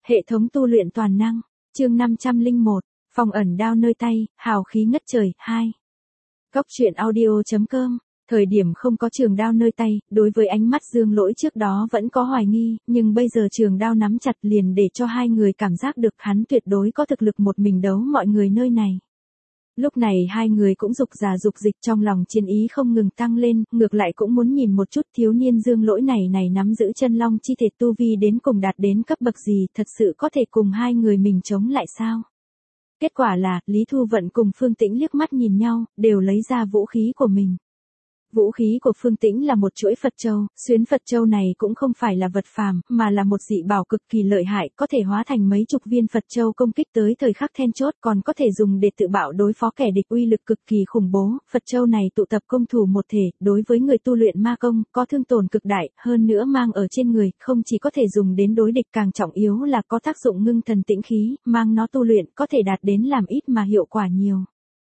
Hệ thống tu luyện toàn năng, chương 501, phong ẩn đao nơi tay, hào khí ngất trời, 2. Góc truyện audio.com, thời điểm không có trường đao nơi tay, đối với ánh mắt Dương Lỗi trước đó vẫn có hoài nghi, nhưng bây giờ trường đao nắm chặt liền để cho hai người cảm giác được hắn tuyệt đối có thực lực một mình đấu mọi người nơi này. Lúc này hai người cũng dục giả dục dịch, trong lòng chiến ý không ngừng tăng lên, ngược lại cũng muốn nhìn một chút thiếu niên Dương Lỗi này nắm giữ chân long chi thể tu vi đến cùng đạt đến cấp bậc gì, thật sự có thể cùng hai người mình chống lại sao? Kết quả là, Lý Thu Vận cùng Phương Tĩnh liếc mắt nhìn nhau, đều lấy ra vũ khí của mình. Vũ khí của Phương Tĩnh là một chuỗi Phật Châu, xuyến Phật Châu này cũng không phải là vật phàm, mà là một dị bảo cực kỳ lợi hại, có thể hóa thành mấy chục viên Phật Châu công kích tới thời khắc then chốt, còn có thể dùng để tự bạo đối phó kẻ địch, uy lực cực kỳ khủng bố. Phật Châu này tụ tập công thủ một thể, đối với người tu luyện ma công, có thương tổn cực đại, hơn nữa mang ở trên người, không chỉ có thể dùng đến đối địch, càng trọng yếu là có tác dụng ngưng thần tĩnh khí, mang nó tu luyện, có thể đạt đến làm ít mà hiệu quả nhiều.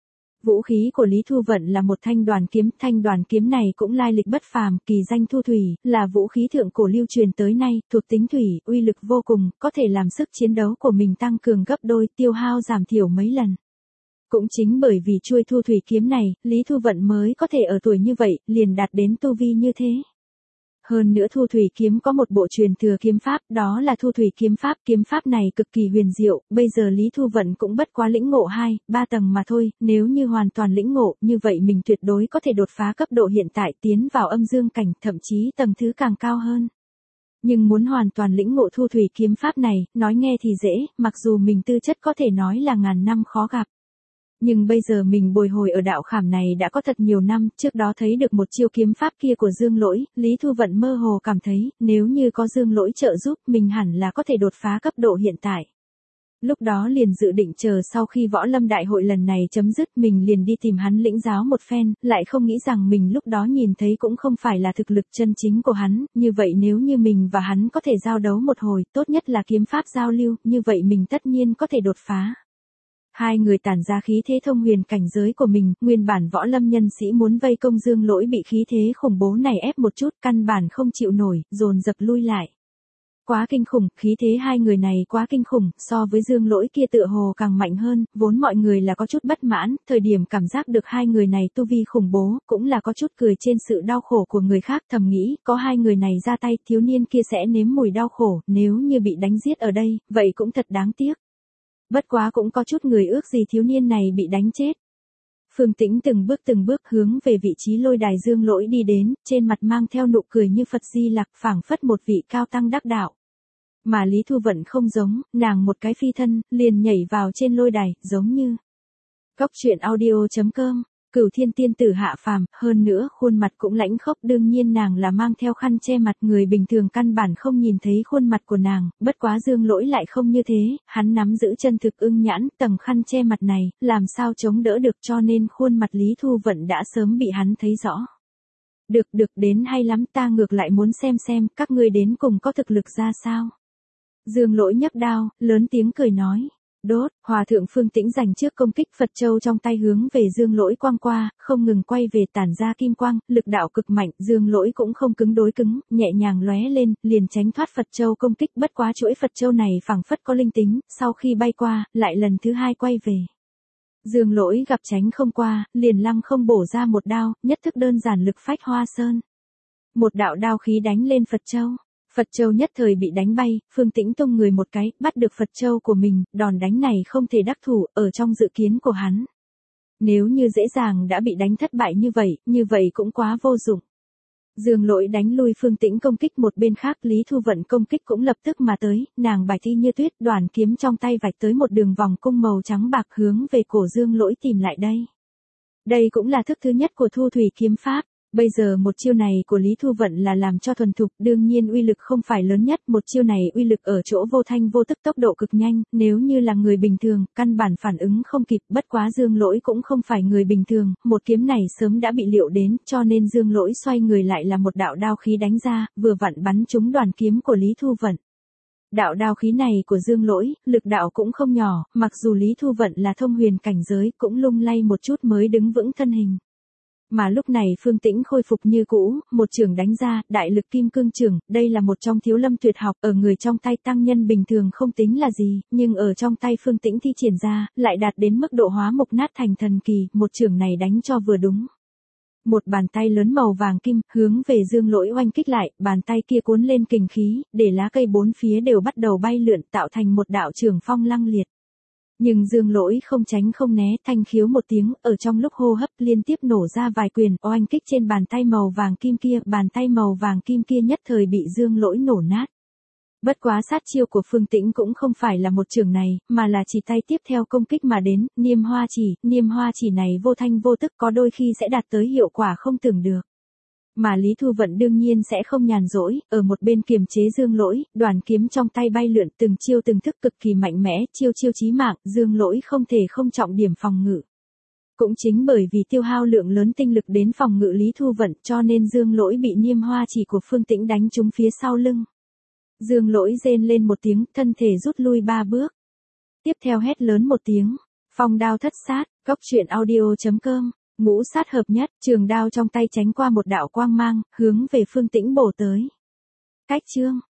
Vũ khí của Lý Thu Vận là một thanh đoàn kiếm này cũng lai lịch bất phàm, kỳ danh Thu Thủy, là vũ khí thượng cổ lưu truyền tới nay, thuộc tính thủy, uy lực vô cùng, có thể làm sức chiến đấu của mình tăng cường gấp đôi, tiêu hao giảm thiểu mấy lần. Cũng chính bởi vì chuôi Thu Thủy kiếm này, Lý Thu Vận mới có thể ở tuổi như vậy, liền đạt đến tu vi như thế. Hơn nữa Thu Thủy kiếm có một bộ truyền thừa kiếm pháp, đó là Thu Thủy kiếm pháp này cực kỳ huyền diệu, bây giờ Lý Thu Vận cũng bất quá lĩnh ngộ 2-3 tầng mà thôi, nếu như hoàn toàn lĩnh ngộ, như vậy mình tuyệt đối có thể đột phá cấp độ hiện tại, tiến vào âm dương cảnh, thậm chí tầng thứ càng cao hơn. Nhưng muốn hoàn toàn lĩnh ngộ Thu Thủy kiếm pháp này, nói nghe thì dễ, mặc dù mình tư chất có thể nói là ngàn năm khó gặp. Nhưng bây giờ mình bồi hồi ở đạo khảm này đã có thật nhiều năm, trước đó thấy được một chiêu kiếm pháp kia của Dương Lỗi, Lý Thu Vận mơ hồ cảm thấy, nếu như có Dương Lỗi trợ giúp, mình hẳn là có thể đột phá cấp độ hiện tại. Lúc đó liền dự định chờ sau khi võ lâm đại hội lần này chấm dứt, mình liền đi tìm hắn lĩnh giáo một phen, lại không nghĩ rằng mình lúc đó nhìn thấy cũng không phải là thực lực chân chính của hắn, như vậy nếu như mình và hắn có thể giao đấu một hồi, tốt nhất là kiếm pháp giao lưu, như vậy mình tất nhiên có thể đột phá. Hai người tản ra khí thế thông huyền cảnh giới của mình, nguyên bản võ lâm nhân sĩ muốn vây công Dương Lỗi bị khí thế khủng bố này ép một chút, căn bản không chịu nổi, dồn dập lui lại. Quá kinh khủng, khí thế hai người này quá kinh khủng, so với Dương Lỗi kia tựa hồ càng mạnh hơn, vốn mọi người là có chút bất mãn, thời điểm cảm giác được hai người này tu vi khủng bố, cũng là có chút cười trên sự đau khổ của người khác, thầm nghĩ, có hai người này ra tay, thiếu niên kia sẽ nếm mùi đau khổ, nếu như bị đánh giết ở đây, vậy cũng thật đáng tiếc. Bất quá cũng có chút người ước gì thiếu niên này bị đánh chết. Phương Tĩnh từng bước hướng về vị trí lôi đài Dương Lỗi đi đến, trên mặt mang theo nụ cười như Phật Di Lặc, phảng phất một vị cao tăng đắc đạo. Mà Lý Thu Vận không giống, nàng một cái phi thân, liền nhảy vào trên lôi đài, giống như Góc truyện audio.com, Cửu Thiên tiên tử hạ phàm, hơn nữa khuôn mặt cũng lãnh khốc, đương nhiên nàng là mang theo khăn che mặt, người bình thường căn bản không nhìn thấy khuôn mặt của nàng, bất quá Dương Lỗi lại không như thế, hắn nắm giữ chân thực ưng nhãn, tầng khăn che mặt này, làm sao chống đỡ được, cho nên khuôn mặt Lý Thu Vận đã sớm bị hắn thấy rõ. Được đến hay lắm, ta ngược lại muốn xem các ngươi đến cùng có thực lực ra sao. Dương Lỗi nhấc đao, lớn tiếng cười nói. Đốt, Hòa thượng Phương Tĩnh giành trước công kích, Phật Châu trong tay hướng về Dương Lỗi quang qua, không ngừng quay về tản ra kim quang, lực đạo cực mạnh, Dương Lỗi cũng không cứng đối cứng, nhẹ nhàng lóe lên, liền tránh thoát Phật Châu công kích, bất quá chuỗi Phật Châu này phảng phất có linh tính, sau khi bay qua, lại lần thứ hai quay về. Dương Lỗi gặp tránh không qua, liền lăng không bổ ra một đao, nhất thức đơn giản lực phách hoa sơn. Một đạo đao khí đánh lên Phật Châu. Phật Châu nhất thời bị đánh bay, Phương Tĩnh tung người một cái, bắt được Phật Châu của mình, đòn đánh này không thể đắc thủ, ở trong dự kiến của hắn. Nếu như dễ dàng đã bị đánh thất bại như vậy cũng quá vô dụng. Dương Lỗi đánh lui Phương Tĩnh công kích, một bên khác Lý Thu Vận công kích cũng lập tức mà tới, nàng bài thi như tuyết, đoàn kiếm trong tay vạch tới một đường vòng cung màu trắng bạc hướng về cổ Dương Lỗi tìm lại đây. Đây cũng là thức thứ nhất của Thu Thủy kiếm pháp. Bây giờ một chiêu này của Lý Thu Vận là làm cho thuần thục, đương nhiên uy lực không phải lớn nhất, một chiêu này uy lực ở chỗ vô thanh vô tức, tốc độ cực nhanh, nếu như là người bình thường, căn bản phản ứng không kịp, bất quá Dương Lỗi cũng không phải người bình thường, một kiếm này sớm đã bị liệu đến, cho nên Dương Lỗi xoay người lại là một đạo đao khí đánh ra, vừa vặn bắn trúng đoàn kiếm của Lý Thu Vận. Đạo đao khí này của Dương Lỗi, lực đạo cũng không nhỏ, mặc dù Lý Thu Vận là thông huyền cảnh giới, cũng lung lay một chút mới đứng vững thân hình. Mà lúc này Phương Tĩnh khôi phục như cũ, một chưởng đánh ra, đại lực kim cương chưởng, đây là một trong thiếu lâm tuyệt học, ở người trong tay tăng nhân bình thường không tính là gì, nhưng ở trong tay Phương Tĩnh thi triển ra, lại đạt đến mức độ hóa mục nát thành thần kỳ, một chưởng này đánh cho vừa đúng. Một bàn tay lớn màu vàng kim, hướng về Dương Lỗi oanh kích lại, bàn tay kia cuốn lên kình khí, để lá cây bốn phía đều bắt đầu bay lượn tạo thành một đạo trường phong lăng liệt. Nhưng Dương Lỗi không tránh không né, thanh khiếu một tiếng, ở trong lúc hô hấp liên tiếp nổ ra vài quyền, oanh kích trên bàn tay màu vàng kim kia, bàn tay màu vàng kim kia nhất thời bị Dương Lỗi nổ nát. Bất quá sát chiêu của Phương Tĩnh cũng không phải là một trường này, mà là chỉ tay tiếp theo công kích mà đến, niêm hoa chỉ này vô thanh vô tức có đôi khi sẽ đạt tới hiệu quả không tưởng được. Mà Lý Thu Vận đương nhiên sẽ không nhàn rỗi, ở một bên kiềm chế Dương Lỗi, đoàn kiếm trong tay bay lượn từng chiêu từng thức cực kỳ mạnh mẽ, chiêu chí mạng, Dương Lỗi không thể không trọng điểm phòng ngự. Cũng chính bởi vì tiêu hao lượng lớn tinh lực đến phòng ngự Lý Thu Vận cho nên Dương Lỗi bị niêm hoa chỉ của Phương Tĩnh đánh trúng phía sau lưng. Dương Lỗi rên lên một tiếng, thân thể rút lui 3 bước. Tiếp theo hét lớn một tiếng, phong đao thất sát, goctruyện.audio.com. Ngũ sát hợp nhất, trường đao trong tay tránh qua một đạo quang mang, hướng về Phương Tĩnh bổ tới. Cách chương